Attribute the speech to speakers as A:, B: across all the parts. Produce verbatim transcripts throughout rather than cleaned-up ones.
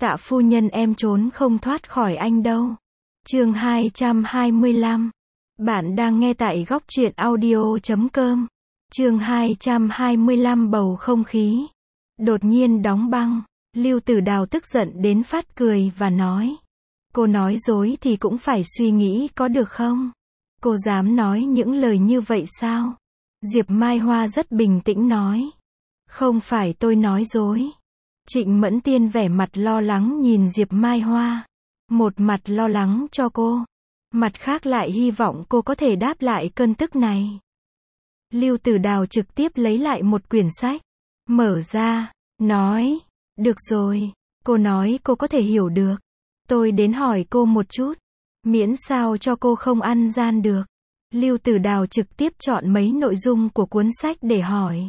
A: Tạ phu nhân em trốn không thoát khỏi anh đâu. Chương hai trăm hai mươi lăm. Bạn đang nghe tại góc truyện audio chấm com. Chương hai trăm hai mươi lăm bầu không khí đột nhiên đóng băng. Lưu Tử Đào tức giận đến phát cười và nói. Cô nói dối thì cũng phải suy nghĩ có được không? Cô dám nói những lời như vậy sao? Diệp Mai Hoa rất bình tĩnh nói. Không phải tôi nói dối. Trịnh Mẫn Tiên vẻ mặt lo lắng nhìn Diệp Mai Hoa. Một mặt lo lắng cho cô. Mặt khác lại hy vọng cô có thể đáp lại cơn tức này. Lưu Tử Đào trực tiếp lấy lại một quyển sách. Mở ra, nói. Được rồi, cô nói cô có thể hiểu được. Tôi đến hỏi cô một chút. Miễn sao cho cô không ăn gian được. Lưu Tử Đào trực tiếp chọn mấy nội dung của cuốn sách để hỏi.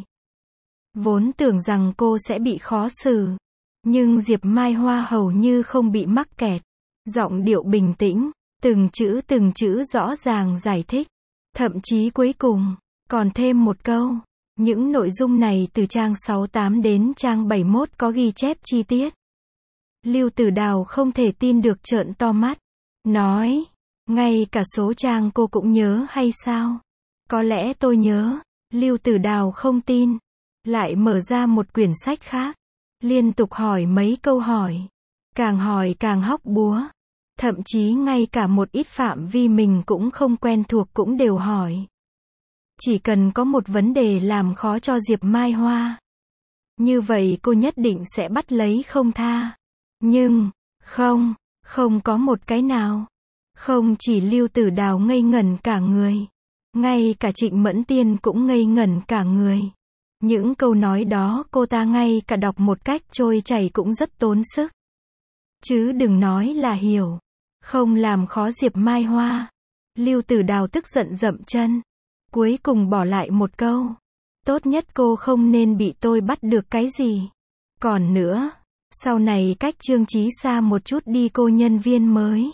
A: Vốn tưởng rằng cô sẽ bị khó xử. Nhưng Diệp Mai Hoa hầu như không bị mắc kẹt. Giọng điệu bình tĩnh, từng chữ từng chữ rõ ràng giải thích. Thậm chí cuối cùng, còn thêm một câu. Những nội dung này từ trang sáu mươi tám đến trang bảy mươi mốt có ghi chép chi tiết. Lưu Tử Đào không thể tin được trợn to mắt. Nói, ngay cả số trang cô cũng nhớ hay sao? Có lẽ tôi nhớ. Lưu Tử Đào không tin. Lại mở ra một quyển sách khác. Liên tục hỏi mấy câu hỏi. Càng hỏi càng hóc búa. Thậm chí ngay cả một ít phạm vi mình cũng không quen thuộc cũng đều hỏi. Chỉ cần có một vấn đề làm khó cho Diệp Mai Hoa. Như vậy cô nhất định sẽ bắt lấy không tha. Nhưng, không, không có một cái nào. Không chỉ Lưu Tử Đào ngây ngẩn cả người. Ngay cả Trịnh Mẫn Tiên cũng ngây ngẩn cả người. Những câu nói đó cô ta ngay cả đọc một cách trôi chảy cũng rất tốn sức. Chứ đừng nói là hiểu. Không làm khó Diệp Mai Hoa. Lưu Tử Đào tức giận dậm chân. Cuối cùng bỏ lại một câu. Tốt nhất cô không nên bị tôi bắt được cái gì. Còn nữa, sau này cách Trương Chí xa một chút đi cô nhân viên mới.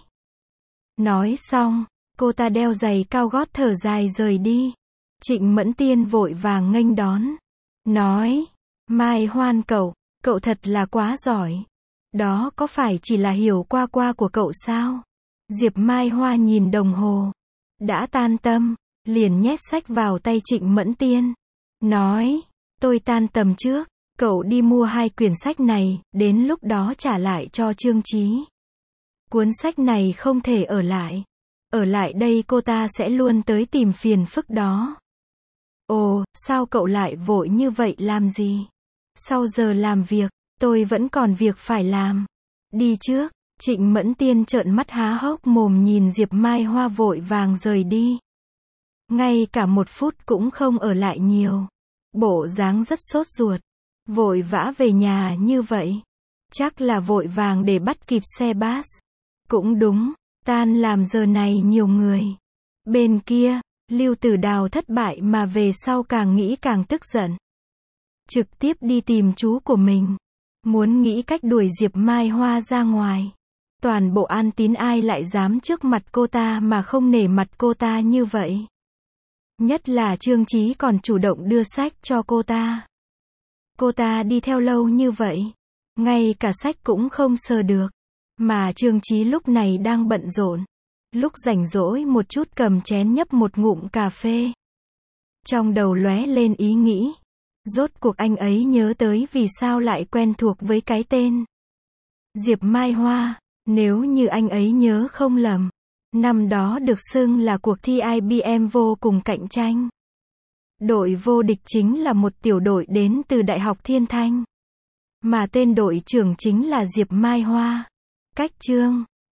A: Nói xong, cô ta đeo giày cao gót thở dài rời đi. Trịnh Mẫn Tiên vội vàng nghênh đón. Nói, Mai Hoan cậu, cậu thật là quá giỏi. Đó có phải chỉ là hiểu qua qua của cậu sao? Diệp Mai Hoa nhìn đồng hồ. Đã tan tâm, liền nhét sách vào tay Trịnh Mẫn Tiên. Nói, tôi tan tầm trước, cậu đi mua hai quyển sách này, đến lúc đó trả lại cho Trương Chí. Cuốn sách này không thể ở lại. Ở lại đây cô ta sẽ luôn tới tìm phiền phức đó. Ồ, sao cậu lại vội như vậy làm gì? Sau giờ làm việc, tôi vẫn còn việc phải làm. Đi trước. Trịnh Mẫn Tiên trợn mắt há hốc mồm nhìn Diệp Mai Hoa vội vàng rời đi. Ngay cả một phút cũng không ở lại nhiều. Bộ dáng rất sốt ruột. Vội vã về nhà như vậy. Chắc là vội vàng để bắt kịp xe bus. Cũng đúng, tan làm giờ này nhiều người. Bên kia, Lưu Tử Đào thất bại mà về sau càng nghĩ càng tức giận. Trực tiếp đi tìm chú của mình. Muốn nghĩ cách đuổi Diệp Mai Hoa ra ngoài. Toàn bộ An Tín ai lại dám trước mặt cô ta mà không nể mặt cô ta như vậy. Nhất là Trương Chí còn chủ động đưa sách cho cô ta. Cô ta đi theo lâu như vậy. Ngay cả sách cũng không sờ được. Mà Trương Chí lúc này đang bận rộn. Lúc rảnh rỗi một chút cầm chén nhấp một ngụm cà phê. Trong đầu lóe lên ý nghĩ. Rốt cuộc anh ấy nhớ tới vì sao lại quen thuộc với cái tên Diệp Mai Hoa. Nếu như anh ấy nhớ không lầm, năm đó được xưng là cuộc thi I B M vô cùng cạnh tranh. Đội vô địch chính là một tiểu đội đến từ Đại học Thiên Thanh. Mà tên đội trưởng chính là Diệp Mai Hoa. Cách Trương